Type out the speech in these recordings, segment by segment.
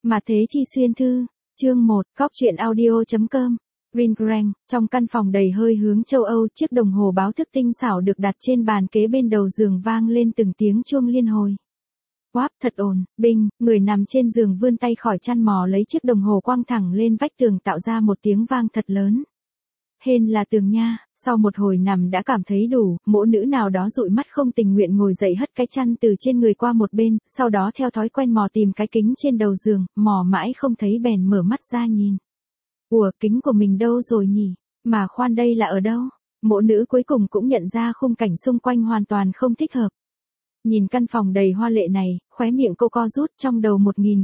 Mà thế chi xuyên thư, chương 1, góc truyện audio.com. Ring rang, trong căn phòng đầy hơi hướng châu Âu, chiếc đồng hồ báo thức tinh xảo được đặt trên bàn kế bên đầu giường vang lên từng tiếng chuông liên hồi. Quáp, thật ổn, Binh, người nằm trên giường vươn tay khỏi chăn mò lấy chiếc đồng hồ quăng thẳng lên vách tường tạo ra một tiếng vang thật lớn. Hên là tường nha, sau một hồi nằm đã cảm thấy đủ, mỗ nữ nào đó dụi mắt không tình nguyện ngồi dậy hất cái chăn từ trên người qua một bên, sau đó theo thói quen mò tìm cái kính trên đầu giường, mò mãi không thấy bèn mở mắt ra nhìn. Ủa, kính của mình đâu rồi nhỉ? Mà khoan, đây là ở đâu? Mỗ nữ cuối cùng cũng nhận ra khung cảnh xung quanh hoàn toàn không thích hợp. Nhìn căn phòng đầy hoa lệ này, khóe miệng cô co rút, trong đầu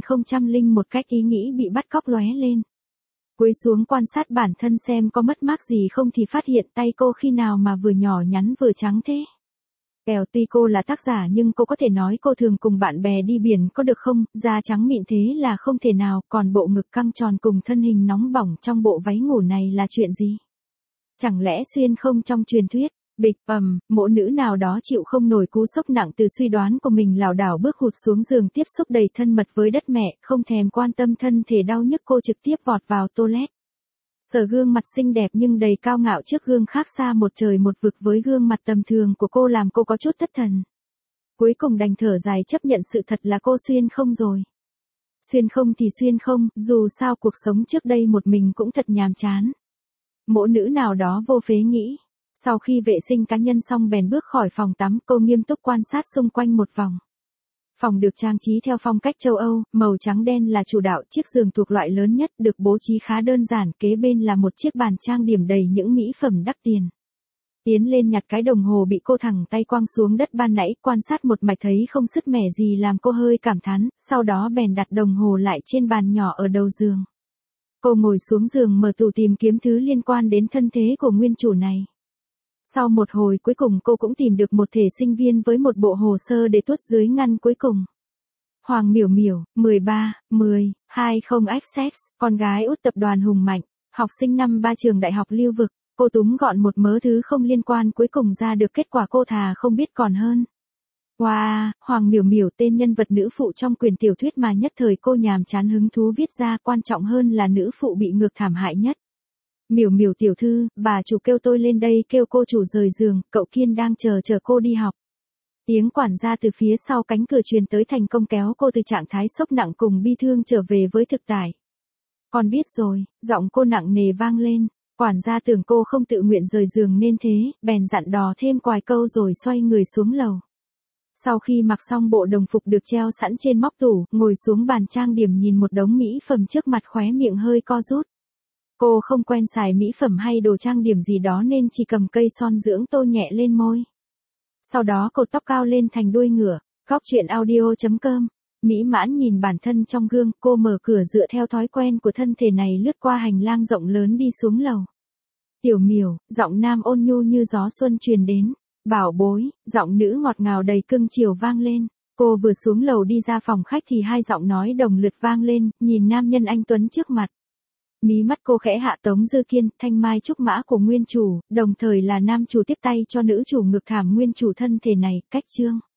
1001 cách ý nghĩ bị bắt cóc lóe lên. Cúi xuống quan sát bản thân xem có mất mát gì không thì phát hiện tay cô khi nào mà vừa nhỏ nhắn vừa trắng thế. Kèo, tuy cô là tác giả nhưng cô có thể nói cô thường cùng bạn bè đi biển có được không, da trắng mịn thế là không thể nào, còn bộ ngực căng tròn cùng thân hình nóng bỏng trong bộ váy ngủ này là chuyện gì? Chẳng lẽ xuyên không trong truyền thuyết? Bịch, mỗ nữ nào đó chịu không nổi cú sốc nặng từ suy đoán của mình lảo đảo bước hụt xuống giường tiếp xúc đầy thân mật với đất mẹ, không thèm quan tâm thân thể đau nhức cô trực tiếp vọt vào toilet. Sờ gương mặt xinh đẹp nhưng đầy cao ngạo trước gương khác xa một trời một vực với gương mặt tầm thường của cô làm cô có chút thất thần. Cuối cùng đành thở dài chấp nhận sự thật là cô xuyên không rồi. Xuyên không thì xuyên không, dù sao cuộc sống trước đây một mình cũng thật nhàm chán. Mỗ nữ nào đó vô phế nghĩ. Sau khi vệ sinh cá nhân xong bèn bước khỏi phòng tắm, cô nghiêm túc quan sát xung quanh một vòng. Phòng được trang trí theo phong cách châu Âu, màu trắng đen là chủ đạo, chiếc giường thuộc loại lớn nhất được bố trí khá đơn giản, kế bên là một chiếc bàn trang điểm đầy những mỹ phẩm đắt tiền. Tiến lên nhặt cái đồng hồ bị cô thẳng tay quăng xuống đất ban nãy, quan sát một mạch thấy không sứt mẻ gì làm cô hơi cảm thán, sau đó bèn đặt đồng hồ lại trên bàn nhỏ ở đầu giường. Cô ngồi xuống giường mở tủ tìm kiếm thứ liên quan đến thân thế của nguyên chủ này. Sau một hồi cuối cùng cô cũng tìm được một thể sinh viên với một bộ hồ sơ để tuốt dưới ngăn cuối cùng. Hoàng Miểu Miểu, 13, 10, 20XX, con gái út tập đoàn Hùng Mạnh, học sinh năm 3 trường đại học Lưu Vực. Cô túm gọn một mớ thứ không liên quan cuối cùng ra được kết quả cô thà không biết còn hơn. Wow, Hoàng Miểu Miểu tên nhân vật nữ phụ trong quyển tiểu thuyết mà nhất thời cô nhàm chán hứng thú viết ra, quan trọng hơn là nữ phụ bị ngược thảm hại nhất. Miểu Miểu tiểu thư, bà chủ kêu tôi lên đây, kêu cô chủ rời giường, cậu Kiên đang chờ cô đi học. Tiếng quản gia từ phía sau cánh cửa truyền tới thành công kéo cô từ trạng thái sốc nặng cùng bi thương trở về với thực tại. Con biết rồi, giọng cô nặng nề vang lên, quản gia tưởng cô không tự nguyện rời giường nên thế, bèn dặn dò thêm vài câu rồi xoay người xuống lầu. Sau khi mặc xong bộ đồng phục được treo sẵn trên móc tủ, ngồi xuống bàn trang điểm nhìn một đống mỹ phẩm trước mặt khóe miệng hơi co rút. Cô không quen xài mỹ phẩm hay đồ trang điểm gì đó nên chỉ cầm cây son dưỡng tô nhẹ lên môi. Sau đó cột tóc cao lên thành đuôi ngựa, góc truyện audio.com. Mỹ mãn nhìn bản thân trong gương, cô mở cửa dựa theo thói quen của thân thể này lướt qua hành lang rộng lớn đi xuống lầu. Tiểu Miểu, giọng nam ôn nhu như gió xuân truyền đến. Bảo bối, giọng nữ ngọt ngào đầy cưng chiều vang lên. Cô vừa xuống lầu đi ra phòng khách thì hai giọng nói đồng lượt vang lên, nhìn nam nhân anh tuấn trước mặt. Mí mắt cô khẽ hạ Tống Dư Kiên, thanh mai trúc mã của nguyên chủ, đồng thời là nam chủ tiếp tay cho nữ chủ ngược thảm nguyên chủ thân thể này, cách chương.